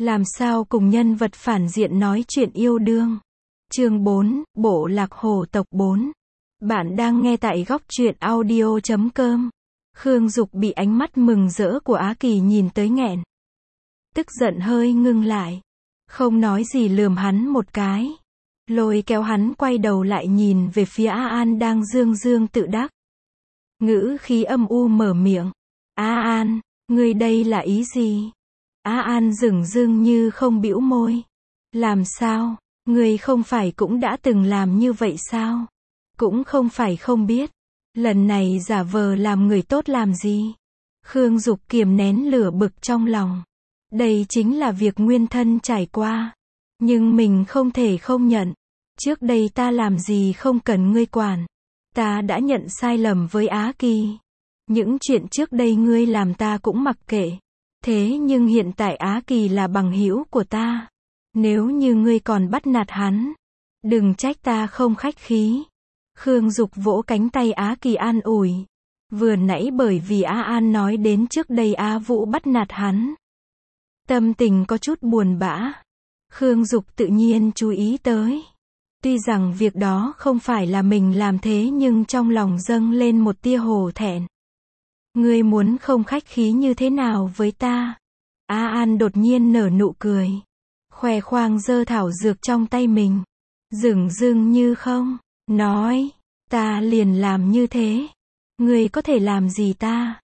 Làm sao cùng nhân vật phản diện nói chuyện yêu đương. Chương 4, Bộ lạc hổ tộc 4. Bạn đang nghe tại góc truyện audio.com. Khương Dục bị ánh mắt mừng rỡ của Á Kỳ nhìn tới nghẹn. Tức giận hơi ngưng lại. Không nói gì lườm hắn một cái. Lôi kéo hắn quay đầu lại nhìn về phía A An đang dương dương tự đắc. Ngữ khí âm u mở miệng. A An, ngươi đây là ý gì? A An dửng dưng như không bĩu môi. Làm sao? Ngươi không phải cũng đã từng làm như vậy sao? Cũng không phải không biết. Lần này giả vờ làm người tốt làm gì? Khương Dục kiềm nén lửa bực trong lòng. Đây chính là việc nguyên thân trải qua. Nhưng mình không thể không nhận. Trước đây ta làm gì không cần ngươi quản. Ta đã nhận sai lầm với Á Kỳ. Những chuyện trước đây ngươi làm ta cũng mặc kệ. Thế nhưng hiện tại Á Kỳ là bằng hữu của ta. Nếu như ngươi còn bắt nạt hắn, đừng trách ta không khách khí. Khương Dục vỗ cánh tay Á Kỳ an ủi. Vừa nãy bởi vì Á An nói đến trước đây Á Vũ bắt nạt hắn. Tâm tình có chút buồn bã. Khương Dục tự nhiên chú ý tới. Tuy rằng việc đó không phải là mình làm thế nhưng trong lòng dâng lên một tia hổ thẹn. Ngươi muốn không khách khí như thế nào với ta? Á An đột nhiên nở nụ cười. Khoe khoang giơ thảo dược trong tay mình. Dửng dưng như không. Nói. Ta liền làm như thế. Ngươi có thể làm gì ta?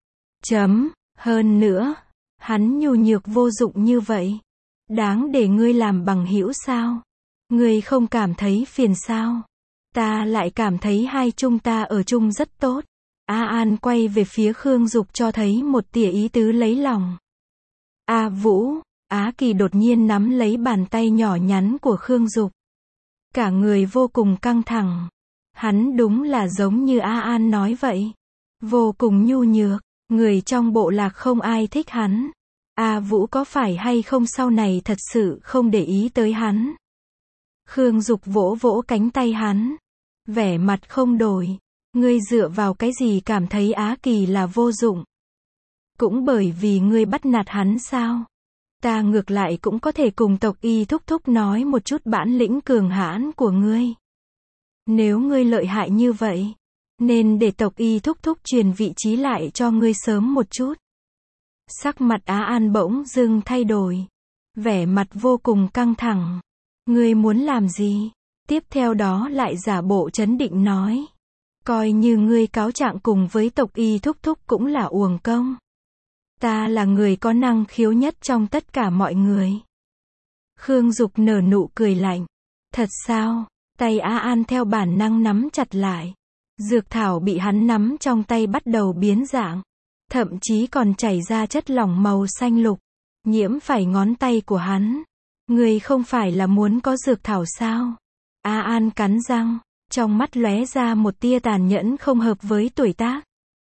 Hơn nữa. Hắn nhu nhược vô dụng như vậy. Đáng để ngươi làm bằng hữu sao? Ngươi không cảm thấy phiền sao? Ta lại cảm thấy hai chúng ta ở chung rất tốt. A An quay về phía Khương Dục cho thấy một tia ý tứ lấy lòng. A Vũ, Á Kỳ đột nhiên nắm lấy bàn tay nhỏ nhắn của Khương Dục. Cả người vô cùng căng thẳng. Hắn đúng là giống như A An nói vậy. Vô cùng nhu nhược, người trong bộ lạc không ai thích hắn. A Vũ có phải hay không sau này thật sự không để ý tới hắn. Khương Dục vỗ vỗ cánh tay hắn. Vẻ mặt không đổi. Ngươi dựa vào cái gì cảm thấy Á Kỳ là vô dụng? Cũng bởi vì ngươi bắt nạt hắn sao? Ta ngược lại cũng có thể cùng tộc Y thúc thúc nói một chút bản lĩnh cường hãn của ngươi. Nếu ngươi lợi hại như vậy, nên để tộc Y thúc thúc truyền vị trí lại cho ngươi sớm một chút. Sắc mặt Á An bỗng dưng thay đổi. Vẻ mặt vô cùng căng thẳng. Ngươi muốn làm gì? Tiếp theo đó lại giả bộ trấn định nói. Coi như ngươi cáo trạng cùng với tộc Y thúc thúc cũng là uổng công. Ta là người có năng khiếu nhất trong tất cả mọi người. Khương Dục nở nụ cười lạnh. Thật sao? Tay Á An theo bản năng nắm chặt lại. Dược thảo bị hắn nắm trong tay bắt đầu biến dạng. Thậm chí còn chảy ra chất lỏng màu xanh lục. Nhiễm phải ngón tay của hắn. Ngươi không phải là muốn có dược thảo sao? Á An cắn răng. Trong mắt lóe ra một tia tàn nhẫn không hợp với tuổi tác.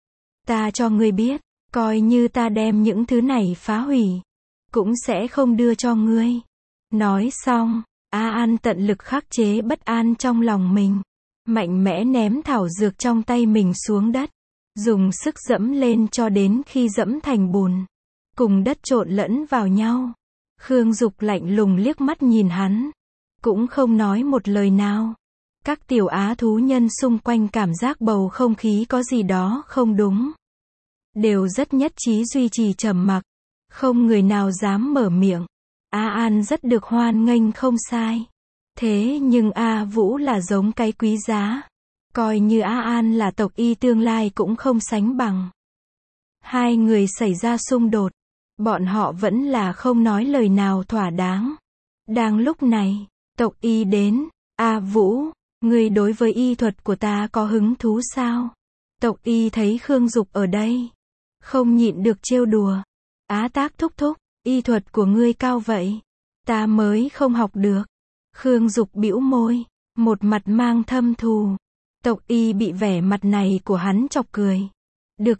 Ta cho ngươi biết. Coi như ta đem những thứ này phá hủy. Cũng sẽ không đưa cho ngươi. Nói xong. A An tận lực khắc chế bất an trong lòng mình. Mạnh mẽ ném thảo dược trong tay mình xuống đất. Dùng sức dẫm lên cho đến khi dẫm thành bùn. Cùng đất trộn lẫn vào nhau. Khương Dục lạnh lùng liếc mắt nhìn hắn. Cũng không nói một lời nào. Các tiểu á thú nhân xung quanh cảm giác bầu không khí có gì đó không đúng. Đều rất nhất trí duy trì trầm mặc. Không người nào dám mở miệng. A An rất được hoan nghênh không sai. Thế nhưng A Vũ là giống cái quý giá. Coi như A An là tộc Y tương lai cũng không sánh bằng. Hai người xảy ra xung đột. Bọn họ vẫn là không nói lời nào thỏa đáng. Đang lúc này, tộc Y đến. A Vũ, ngươi đối với y thuật của ta có hứng thú sao? Tộc Y thấy Khương Dục ở đây. Không nhịn được trêu đùa. Á Tác thúc thúc, y thuật của ngươi cao vậy. Ta mới không học được. Khương Dục bĩu môi. Một mặt mang thâm thù. Tộc Y bị vẻ mặt này của hắn chọc cười. Được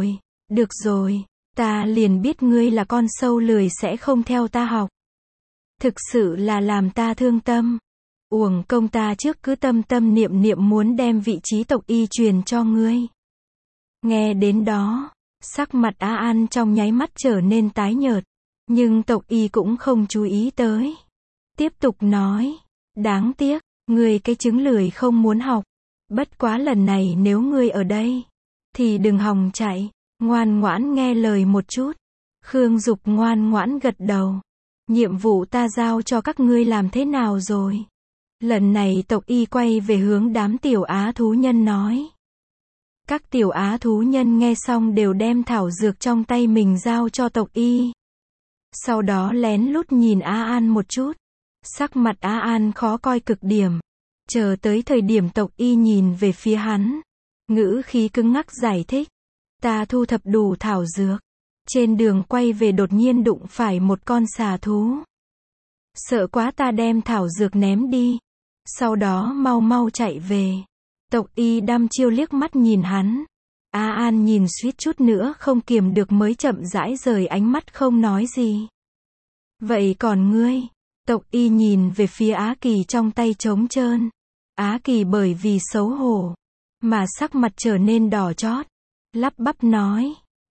rồi. Ta liền biết ngươi là con sâu lười sẽ không theo ta học. Thực sự là làm ta thương tâm. Uổng công ta trước cứ tâm tâm niệm niệm muốn đem vị trí tộc Y truyền cho ngươi. Nghe đến đó. Sắc mặt Á An trong nháy mắt trở nên tái nhợt. Nhưng Tộc Y cũng không chú ý tới. Tiếp tục nói, đáng tiếc, ngươi cái trứng lười không muốn học. Bất quá lần này nếu ngươi ở đây, thì đừng hòng chạy, ngoan ngoãn nghe lời một chút. Khương Dục ngoan ngoãn gật đầu. Nhiệm vụ ta giao cho các ngươi làm thế nào rồi? Lần này Tộc Y quay về hướng đám tiểu á thú nhân nói. Các tiểu á thú nhân nghe xong đều đem thảo dược trong tay mình giao cho Tộc Y. Sau đó lén lút nhìn A An một chút. Sắc mặt A An khó coi cực điểm. Chờ tới thời điểm Tộc Y nhìn về phía hắn. Ngữ khí cứng ngắc giải thích. Ta thu thập đủ thảo dược. Trên đường quay về đột nhiên đụng phải một con xà thú. Sợ quá ta đem thảo dược ném đi. Sau đó mau mau chạy về. Tộc Y đăm chiêu liếc mắt nhìn hắn. A An nhìn suýt chút nữa không kiềm được mới chậm rãi rời ánh mắt không nói gì. Vậy còn ngươi? Tộc Y nhìn về phía Á Kỳ trong tay trống trơn. Á Kỳ bởi vì xấu hổ mà sắc mặt trở nên đỏ chót. Lắp bắp nói.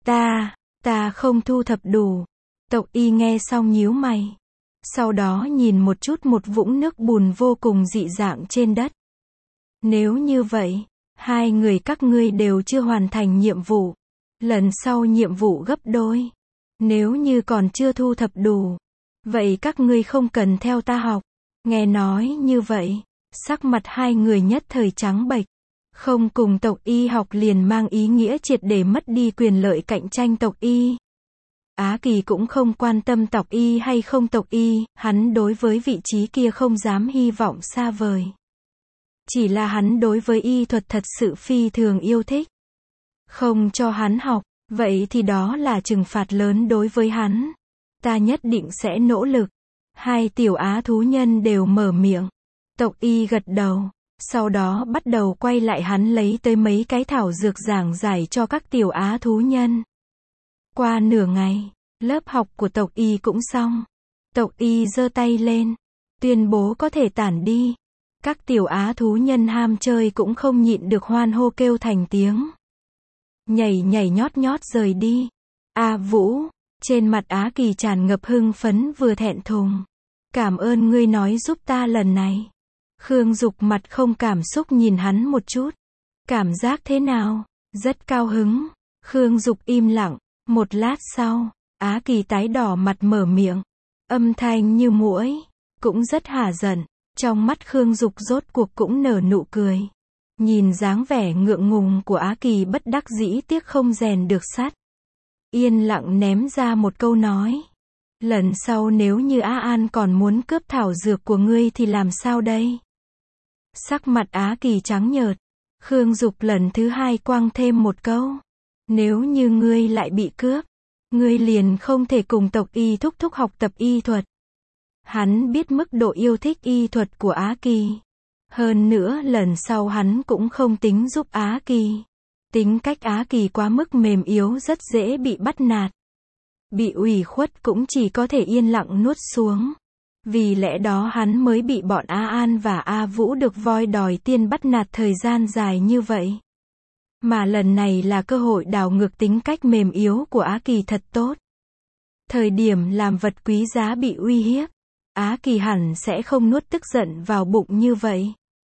Ta không thu thập đủ. Tộc Y nghe xong nhíu mày. Sau đó nhìn một chút một vũng nước bùn vô cùng dị dạng trên đất. Nếu như vậy, hai người các ngươi đều chưa hoàn thành nhiệm vụ. Lần sau nhiệm vụ gấp đôi. Nếu như còn chưa thu thập đủ, vậy các ngươi không cần theo ta học. Nghe nói như vậy, sắc mặt hai người nhất thời trắng bệch. Không cùng Tộc Y học liền mang ý nghĩa triệt để mất đi quyền lợi cạnh tranh Tộc Y. Á Kỳ cũng không quan tâm Tộc Y hay không Tộc Y, hắn đối với vị trí kia không dám hy vọng xa vời. Chỉ là hắn đối với y thuật thật sự phi thường yêu thích. Không cho hắn học, vậy thì đó là trừng phạt lớn đối với hắn. Ta nhất định sẽ nỗ lực. Hai tiểu á thú nhân đều mở miệng. Tộc Y gật đầu. Sau đó bắt đầu quay lại hắn lấy tới mấy cái thảo dược giảng giải cho các tiểu á thú nhân. Qua nửa ngày, lớp học của Tộc Y cũng xong. Tộc Y giơ tay lên, tuyên bố có thể tản đi. Các tiểu á thú nhân ham chơi cũng không nhịn được hoan hô kêu thành tiếng. Nhảy nhảy nhót nhót rời đi. A Vũ, trên mặt Á Kỳ tràn ngập hưng phấn vừa thẹn thùng. Cảm ơn ngươi nói giúp ta lần này. Khương Dục mặt không cảm xúc nhìn hắn một chút. Cảm giác thế nào? Rất cao hứng. Khương Dục im lặng. Một lát sau, Á Kỳ tái đỏ mặt mở miệng. Âm thanh như muỗi. Cũng rất hả giận. Trong mắt Khương Dục rốt cuộc cũng nở nụ cười. Nhìn dáng vẻ ngượng ngùng của Á Kỳ bất đắc dĩ tiếc không rèn được sắt. Yên lặng ném ra một câu nói. Lần sau nếu như Á An còn muốn cướp thảo dược của ngươi thì làm sao đây? Sắc mặt Á Kỳ trắng nhợt. Khương Dục lần thứ hai quăng thêm một câu. Nếu như ngươi lại bị cướp, ngươi liền không thể cùng Tộc Y thúc thúc học tập y thuật. Hắn biết mức độ yêu thích y thuật của Á Kỳ. Hơn nữa lần sau hắn cũng không tính giúp Á Kỳ. Tính cách Á Kỳ quá mức mềm yếu rất dễ bị bắt nạt. Bị ủy khuất cũng chỉ có thể yên lặng nuốt xuống. Vì lẽ đó hắn mới bị bọn A An và A Vũ được voi đòi tiên bắt nạt thời gian dài như vậy. Mà lần này là cơ hội đảo ngược tính cách mềm yếu của Á Kỳ thật tốt. Thời điểm làm vật quý giá bị uy hiếp, Á Kỳ hẳn sẽ không nuốt tức giận vào bụng như vậy.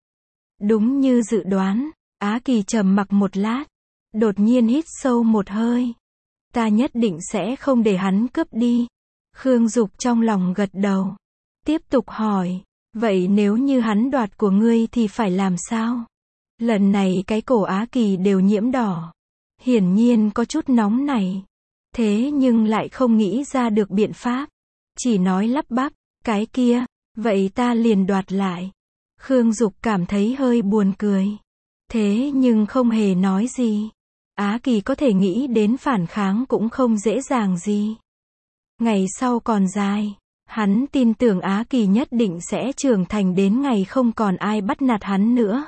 Đúng như dự đoán, Á Kỳ trầm mặc một lát, đột nhiên hít sâu một hơi. Ta nhất định sẽ không để hắn cướp đi. Khương Dục trong lòng gật đầu. Tiếp tục hỏi, vậy nếu như hắn đoạt của ngươi thì phải làm sao? Lần này cái cổ Á Kỳ đều nhiễm đỏ. Hiển nhiên có chút nóng này. Thế nhưng lại không nghĩ ra được biện pháp. Chỉ nói lắp bắp, cái kia, vậy ta liền đoạt lại. Khương Dục cảm thấy hơi buồn cười. Thế nhưng không hề nói gì. Á Kỳ có thể nghĩ đến phản kháng cũng không dễ dàng gì. Ngày sau còn dài. Hắn tin tưởng Á Kỳ nhất định sẽ trưởng thành đến ngày không còn ai bắt nạt hắn nữa.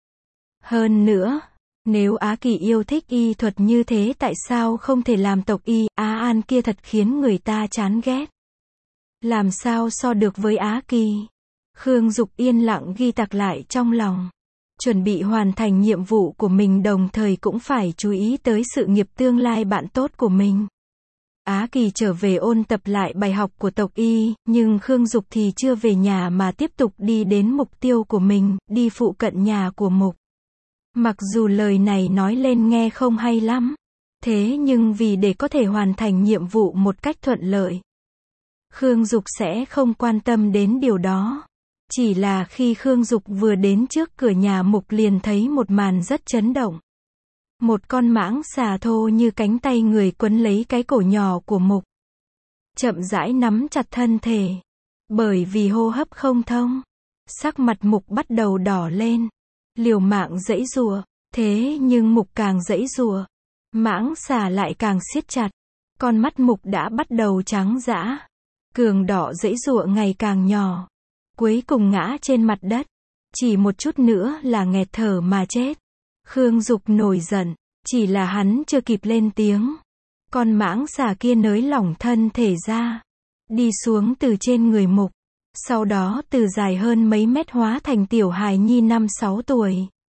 Hơn nữa, nếu Á Kỳ yêu thích y thuật như thế tại sao không thể làm Tộc Y? Á An kia thật khiến người ta chán ghét. Làm sao so được với Á Kỳ? Khương Dục yên lặng ghi tạc lại trong lòng. Chuẩn bị hoàn thành nhiệm vụ của mình đồng thời cũng phải chú ý tới sự nghiệp tương lai bạn tốt của mình. Á Kỳ trở về ôn tập lại bài học của tộc Y, nhưng Khương Dục thì chưa về nhà mà tiếp tục đi đến mục tiêu của mình, đi phụ cận nhà của Mục. Mặc dù lời này nói lên nghe không hay lắm, thế nhưng vì để có thể hoàn thành nhiệm vụ một cách thuận lợi, Khương Dục sẽ không quan tâm đến điều đó. Chỉ là khi Khương Dục vừa đến trước cửa nhà Mục liền thấy một màn rất chấn động. Một con mãng xà thô như cánh tay người quấn lấy cái cổ nhỏ của Mục. Chậm rãi nắm chặt thân thể. Bởi vì hô hấp không thông, sắc mặt Mục bắt đầu đỏ lên. Liều mạng giãy giụa, thế nhưng Mục càng giãy giụa, mãng xà lại càng siết chặt. Con mắt Mục đã bắt đầu trắng dã. Cường đỏ giãy giụa ngày càng nhỏ. Cuối cùng ngã trên mặt đất. Chỉ một chút nữa là nghẹt thở mà chết. Khương Dục nổi giận, chỉ là hắn chưa kịp lên tiếng. Con mãng xà kia nới lỏng thân thể ra, đi xuống từ trên người Mục. Sau đó từ dài hơn mấy mét hóa thành tiểu hài nhi 5-6 tuổi.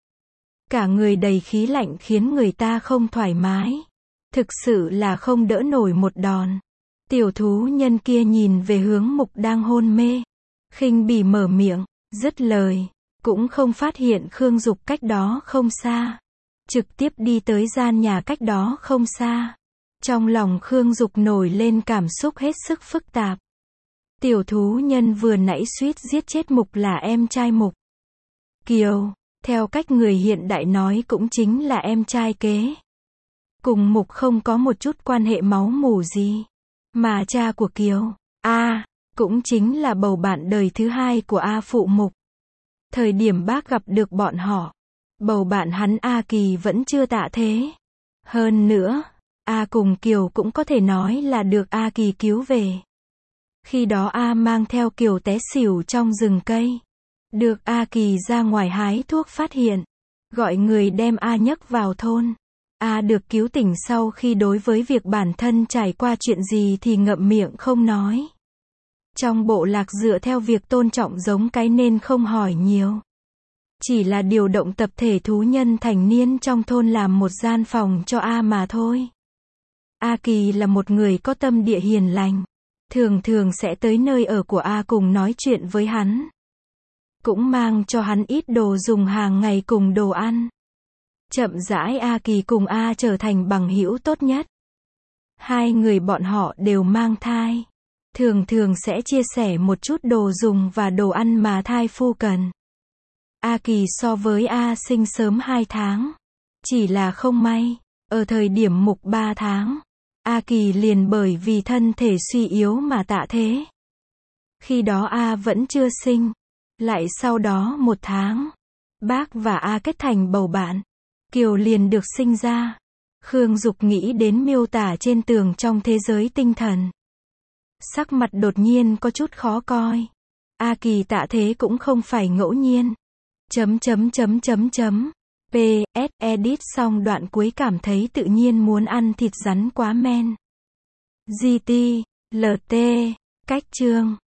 Cả người đầy khí lạnh khiến người ta không thoải mái. Thực sự là không đỡ nổi một đòn. Tiểu thú nhân kia nhìn về hướng Mục đang hôn mê. Khinh bỉ mở miệng, dứt lời. Cũng không phát hiện Khương Dục cách đó không xa. Trực tiếp đi tới gian nhà cách đó không xa. Trong lòng Khương Dục nổi lên cảm xúc hết sức phức tạp. Tiểu thú nhân vừa nãy suýt giết chết Mục là em trai Mục. Kiều, theo cách người hiện đại nói cũng chính là em trai kế. Cùng Mục không có một chút quan hệ máu mủ gì. Mà cha của Kiều, cũng chính là bầu bạn đời thứ hai của A phụ Mục. Thời điểm bác gặp được bọn họ, bầu bạn hắn A Kỳ vẫn chưa tạ thế. Hơn nữa, A cùng Kiều cũng có thể nói là được A Kỳ cứu về. Khi đó A mang theo Kiều té xỉu trong rừng cây. Được A Kỳ ra ngoài hái thuốc phát hiện. Gọi người đem A nhấc vào thôn. A được cứu tỉnh sau khi đối với việc bản thân trải qua chuyện gì thì ngậm miệng không nói. Trong bộ lạc dựa theo việc tôn trọng giống cái nên không hỏi nhiều. Chỉ là điều động tập thể thú nhân thành niên trong thôn làm một gian phòng cho A mà thôi. A Kỳ là một người có tâm địa hiền lành. Thường thường sẽ tới nơi ở của A cùng nói chuyện với hắn. Cũng mang cho hắn ít đồ dùng hàng ngày cùng đồ ăn. Chậm rãi A Kỳ cùng A trở thành bằng hữu tốt nhất. Hai người bọn họ đều mang thai. Thường thường sẽ chia sẻ một chút đồ dùng và đồ ăn mà thai phu cần. A Kỳ so với A sinh sớm 2 tháng. Chỉ là không may, ở thời điểm Mục 3 tháng, A Kỳ liền bởi vì thân thể suy yếu mà tạ thế. Khi đó A vẫn chưa sinh. Lại sau đó 1 tháng, bác và A kết thành bầu bạn. Kiều liền được sinh ra. Khương Dục nghĩ đến miêu tả trên tường trong thế giới tinh thần. Sắc mặt đột nhiên có chút khó coi. A Kỳ tạ thế cũng không phải ngẫu nhiên. PS edit xong đoạn cuối cảm thấy tự nhiên muốn ăn thịt rắn quá men. GT, LT, cách chương.